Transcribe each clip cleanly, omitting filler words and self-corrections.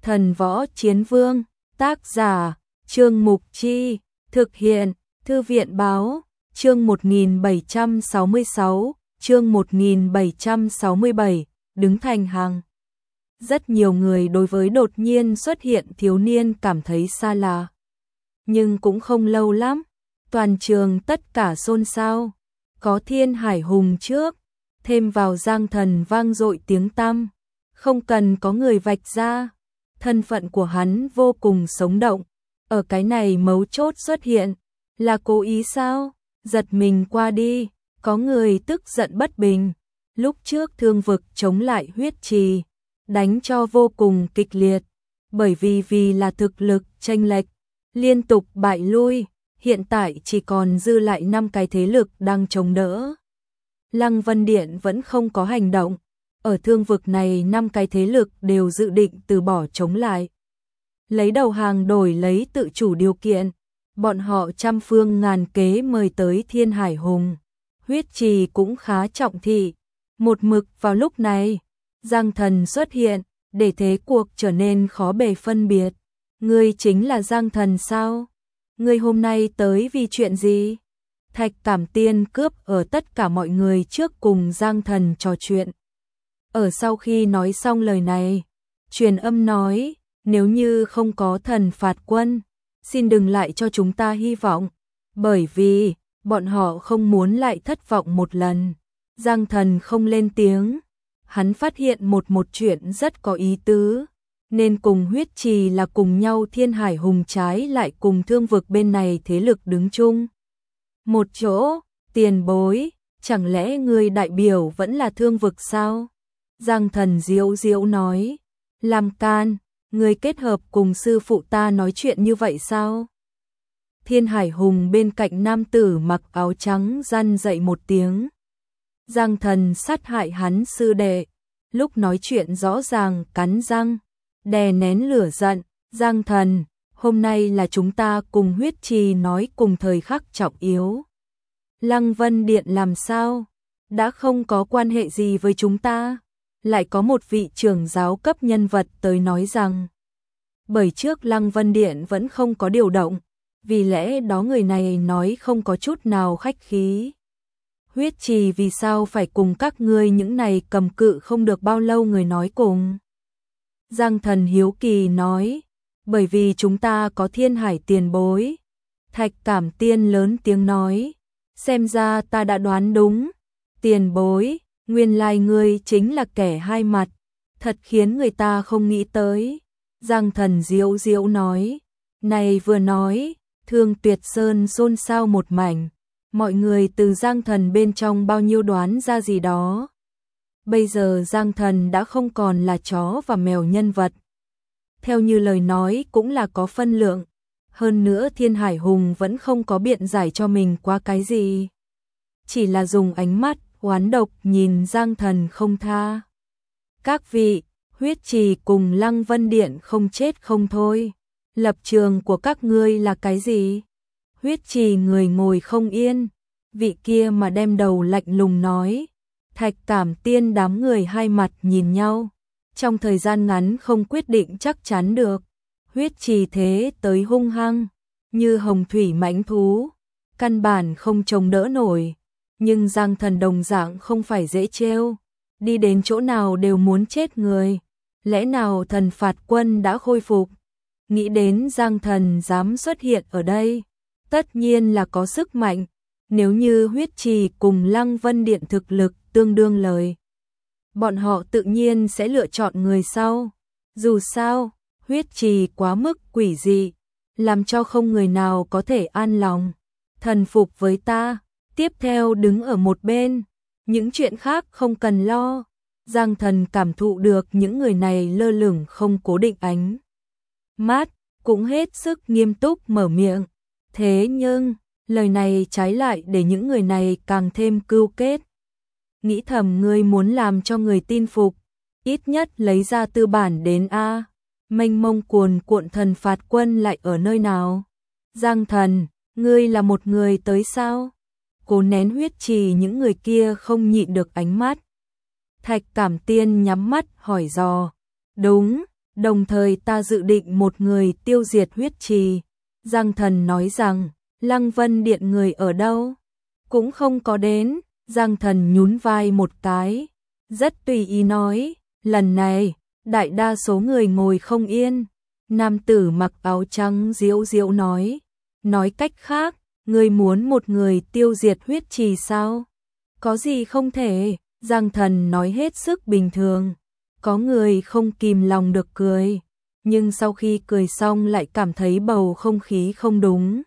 Thần Võ Chiến Vương, tác giả, Trương Mục Chi, thực hiện, Thư viện Báo, chương 1766, chương 1767, đứng thành hàng. Rất nhiều người đối với đột nhiên xuất hiện thiếu niên cảm thấy xa lạ. Nhưng cũng không lâu lắm, toàn trường tất cả xôn xao, có Thiên Hải Hùng trước, thêm vào Giang Thần vang dội tiếng tăm, không cần có người vạch ra. Thân phận của hắn vô cùng sống động, ở cái này mấu chốt xuất hiện, là cố ý sao? Giật mình qua đi, có người tức giận bất bình. Lúc trước Thương Vực chống lại Huyết Trì, đánh cho vô cùng kịch liệt, bởi vì là thực lực chênh lệch, liên tục bại lui, hiện tại chỉ còn dư lại 5 cái thế lực đang chống đỡ. Lăng Vân Điện vẫn không có hành động. Ở Thương Vực này 5 cái thế lực đều dự định từ bỏ chống lại. Lấy đầu hàng đổi lấy tự chủ điều kiện, bọn họ trăm phương ngàn kế mời tới Thiên Hải Hùng. Huyết Trì cũng khá trọng thị. Một mực vào lúc này, Giang Thần xuất hiện, để thế cuộc trở nên khó bề phân biệt. Ngươi chính là Giang Thần sao? Ngươi hôm nay tới vì chuyện gì? Thạch Cảm Tiên cướp ở tất cả mọi người trước cùng Giang Thần trò chuyện. Ở sau khi nói xong lời này, truyền âm nói, nếu như không có thần phạt quân, xin đừng lại cho chúng ta hy vọng, bởi vì bọn họ không muốn lại thất vọng một lần. Giang Thần không lên tiếng, hắn phát hiện một chuyện rất có ý tứ, nên cùng Huyết Trì là cùng nhau Thiên Hải Hùng trái lại cùng Thương Vực bên này thế lực đứng chung. Một chỗ, tiền bối, chẳng lẽ người đại biểu vẫn là Thương Vực sao? Giang Thần diễu diễu nói, làm can, người kết hợp cùng sư phụ ta nói chuyện như vậy sao? Thiên Hải Hùng bên cạnh nam tử mặc áo trắng răn dậy một tiếng. Giang Thần sát hại hắn sư đệ, lúc nói chuyện rõ ràng cắn răng, đè nén lửa giận. Giang Thần, hôm nay là chúng ta cùng Huyết Trì nói cùng thời khắc trọng yếu. Lăng Vân Điện làm sao? Đã không có quan hệ gì với chúng ta. Lại có một vị trưởng giáo cấp nhân vật tới nói rằng, bởi trước Lăng Vân Điện vẫn không có điều động, vì lẽ đó người này nói không có chút nào khách khí. Huyết Trì vì sao phải cùng các ngươi những này cầm cự không được bao lâu người nói cùng? Giang Thần hiếu kỳ nói, bởi vì chúng ta có Thiên Hải tiền bối. Thạch Cảm Tiên lớn tiếng nói, xem ra ta đã đoán đúng. Tiền bối, nguyên lai ngươi chính là kẻ hai mặt, thật khiến người ta không nghĩ tới. Giang Thần diễu diễu nói, này vừa nói, Thương Tuyệt Sơn xôn xao một mảnh, mọi người từ Giang Thần bên trong bao nhiêu đoán ra gì đó. Bây giờ Giang Thần đã không còn là chó và mèo nhân vật. Theo như lời nói cũng là có phân lượng, hơn nữa Thiên Hải Hùng vẫn không có biện giải cho mình qua cái gì. Chỉ là dùng ánh mắt oán độc nhìn Giang Thần không tha. Các vị, Huyết Trì cùng Lăng Vân Điện không chết không thôi. Lập trường của các ngươi là cái gì? Huyết Trì người ngồi không yên, vị kia mà đem đầu lạnh lùng nói. Thạch Cảm Tiên đám người hai mặt nhìn nhau, trong thời gian ngắn không quyết định chắc chắn được. Huyết Trì thế tới hung hăng, như hồng thủy mãnh thú, căn bản không chống đỡ nổi. Nhưng Giang Thần đồng dạng không phải dễ trêu, đi đến chỗ nào đều muốn chết người. Lẽ nào thần phạt quân đã khôi phục? Nghĩ đến Giang Thần dám xuất hiện ở đây, tất nhiên là có sức mạnh. Nếu như Huyết Trì cùng Lăng Vân Điện thực lực tương đương lời, bọn họ tự nhiên sẽ lựa chọn người sau. Dù sao, Huyết Trì quá mức quỷ dị, làm cho không người nào có thể an lòng. Thần phục với ta, tiếp theo đứng ở một bên, những chuyện khác không cần lo. Giang Thần cảm thụ được những người này lơ lửng không cố định ánh mắt, cũng hết sức nghiêm túc mở miệng. Thế nhưng, lời này trái lại để những người này càng thêm cưu kết. Nghĩ thầm ngươi muốn làm cho người tin phục, ít nhất lấy ra tư bản đến a. Mênh mông cuồn cuộn thần phạt quân lại ở nơi nào? Giang Thần, ngươi là một người tới sao? Cố nén Huyết Trì những người kia không nhịn được ánh mắt. Thạch Cảm Tiên nhắm mắt hỏi dò. Đúng, Đồng thời ta dự định một người tiêu diệt huyết trì. Giang Thần nói rằng, Lăng Vân Điện người ở đâu? Cũng không có đến. Giang Thần nhún vai một cái, rất tùy ý nói, lần này, đại đa số người ngồi không yên. Nam tử mặc áo trắng diễu diễu nói cách khác, ngươi muốn một người tiêu diệt huyết trì sao? Có gì không thể? Giang Thần nói hết sức bình thường. Có người không kìm lòng được cười, nhưng sau khi cười xong lại cảm thấy bầu không khí không đúng.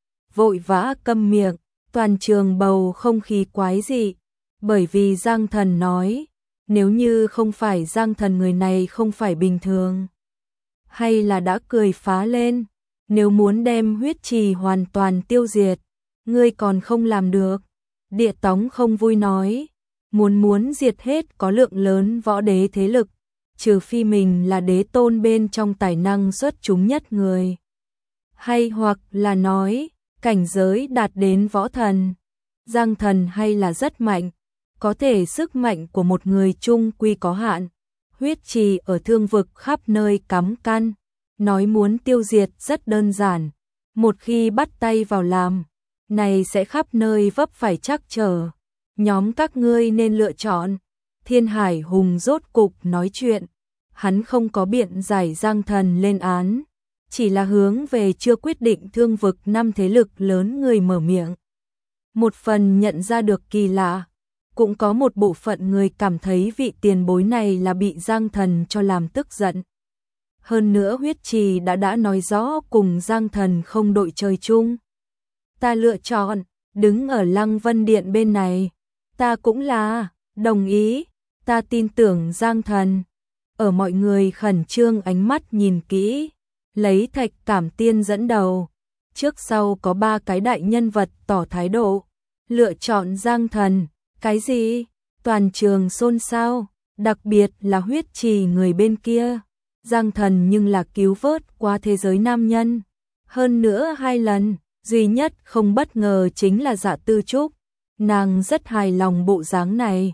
Vội vã câm miệng, toàn trường bầu không khí quái dị, bởi vì Giang Thần nói, nếu như không phải Giang Thần người này không phải bình thường. Hay là đã cười phá lên, nếu muốn đem huyết trì hoàn toàn tiêu diệt, ngươi còn không làm được. Địa Tống không vui nói, muốn diệt hết có lượng lớn võ đế thế lực, trừ phi mình là đế tôn bên trong tài năng xuất chúng nhất người. Hay hoặc là nói, cảnh giới đạt đến võ thần. Giang Thần hay là rất mạnh, có thể sức mạnh của một người chung quy có hạn. Huyết trì ở thương vực khắp nơi cắm căn, nói muốn tiêu diệt rất đơn giản, một khi bắt tay vào làm, này sẽ khắp nơi vấp phải trắc trở. Nhóm các ngươi nên lựa chọn. Thiên Hải Hùng rốt cục nói chuyện, hắn không có biện giải Giang Thần lên án, chỉ là hướng về chưa quyết định thương vực 5 thế lực lớn người mở miệng. Một phần nhận ra được kỳ lạ, cũng có một bộ phận người cảm thấy vị tiền bối này là bị Giang Thần cho làm tức giận. Hơn nữa huyết trì đã nói rõ cùng Giang Thần không đội trời chung. Ta lựa chọn, đứng ở Lăng Vân Điện bên này. Ta cũng là, đồng ý, ta tin tưởng Giang Thần. Ở mọi người khẩn trương ánh mắt nhìn kỹ, lấy Thạch Cảm Tiên dẫn đầu. Trước sau có 3 cái đại nhân vật tỏ thái độ, lựa chọn Giang Thần. Cái gì? Toàn trường xôn xao, đặc biệt là huyết trì người bên kia. Giang Thần nhưng là cứu vớt qua thế giới nam nhân. Hơn nữa 2 lần, duy nhất không bất ngờ chính là Dạ Tư Trúc. Nàng rất hài lòng bộ dáng này.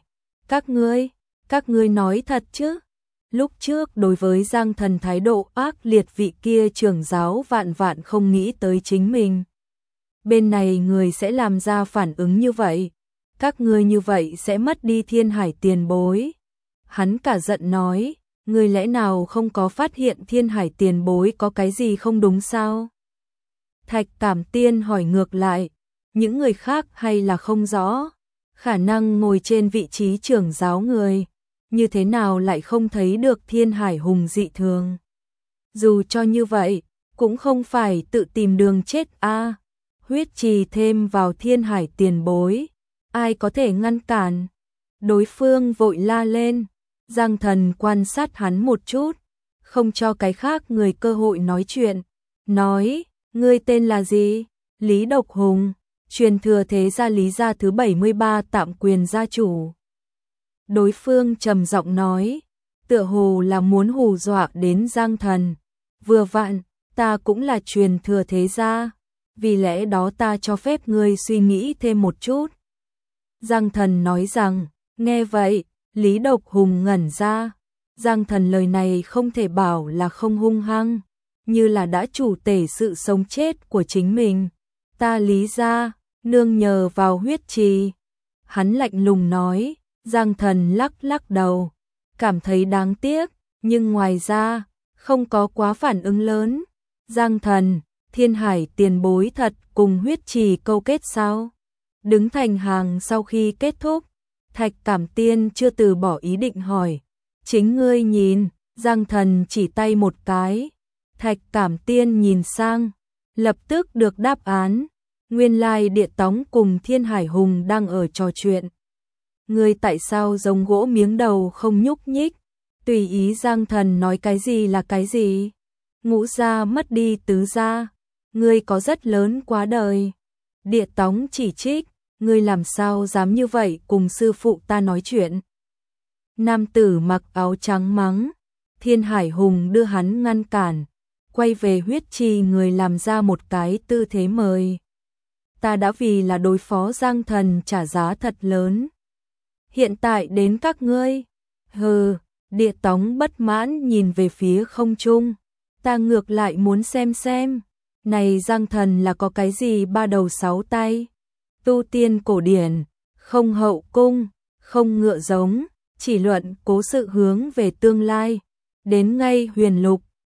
Các ngươi nói thật chứ? Lúc trước đối với Giang Thần thái độ ác liệt vị kia trưởng giáo vạn không nghĩ tới chính mình. Bên này người sẽ làm ra phản ứng như vậy. Các ngươi như vậy sẽ mất đi Thiên Hải tiền bối. Hắn cả giận nói, ngươi lẽ nào không có phát hiện Thiên Hải tiền bối có cái gì không đúng sao? Thạch Cảm Tiên hỏi ngược lại, những người khác hay là không rõ, khả năng ngồi trên vị trí trưởng giáo người, như thế nào lại không thấy được Thiên Hải Hùng dị thường. Dù cho như vậy, cũng không phải tự tìm đường chết a. Huyết trì thêm vào Thiên Hải tiền bối, ai có thể ngăn cản? Đối phương vội la lên, Giang Thần quan sát hắn một chút, không cho cái khác người cơ hội nói chuyện, nói, ngươi tên là gì? Lý Độc Hùng, truyền thừa thế gia Lý gia thứ 73 tạm quyền gia chủ. Đối phương trầm giọng nói, tựa hồ là muốn hù dọa đến Giang Thần. Vừa vặn, ta cũng là truyền thừa thế gia, vì lẽ đó ta cho phép ngươi suy nghĩ thêm một chút. Giang Thần nói rằng, nghe vậy, Lý Độc Hùng ngẩn ra. Giang Thần lời này không thể bảo là không hung hăng, như là đã chủ tể sự sống chết của chính mình. Ta Lý gia, nương nhờ vào huyết trì. Hắn lạnh lùng nói. Giang Thần lắc lắc đầu, cảm thấy đáng tiếc, nhưng ngoài ra, không có quá phản ứng lớn. Giang Thần, Thiên Hải tiền bối thật cùng huyết trì câu kết sao? Đứng thành hàng sau khi kết thúc, Thạch Cảm Tiên chưa từ bỏ ý định hỏi. Chính ngươi nhìn, Giang Thần chỉ tay một cái. Thạch Cảm Tiên nhìn sang, lập tức được đáp án. Nguyên lai Địa Tống cùng Thiên Hải Hùng đang ở trò chuyện. Ngươi tại sao giống gỗ miếng đầu không nhúc nhích? Tùy ý Giang Thần nói cái gì là cái gì? Ngũ gia mất đi tứ gia, ngươi có rất lớn quá đời. Địa Tống chỉ trích, ngươi làm sao dám như vậy cùng sư phụ ta nói chuyện? Nam tử mặc áo trắng mắng, Thiên Hải Hùng đưa hắn ngăn cản, quay về huyết trì người làm ra một cái tư thế mời. Ta đã vì là đối phó Giang Thần trả giá thật lớn. Hiện tại đến các ngươi, hừ, Địa Tống bất mãn nhìn về phía không trung. Ta ngược lại muốn xem. Này Giang Thần là có cái gì ba đầu sáu tay? Tu tiên cổ điển, không hậu cung, không ngựa giống, chỉ luận cố sự hướng về tương lai. Đến ngay huyền lục,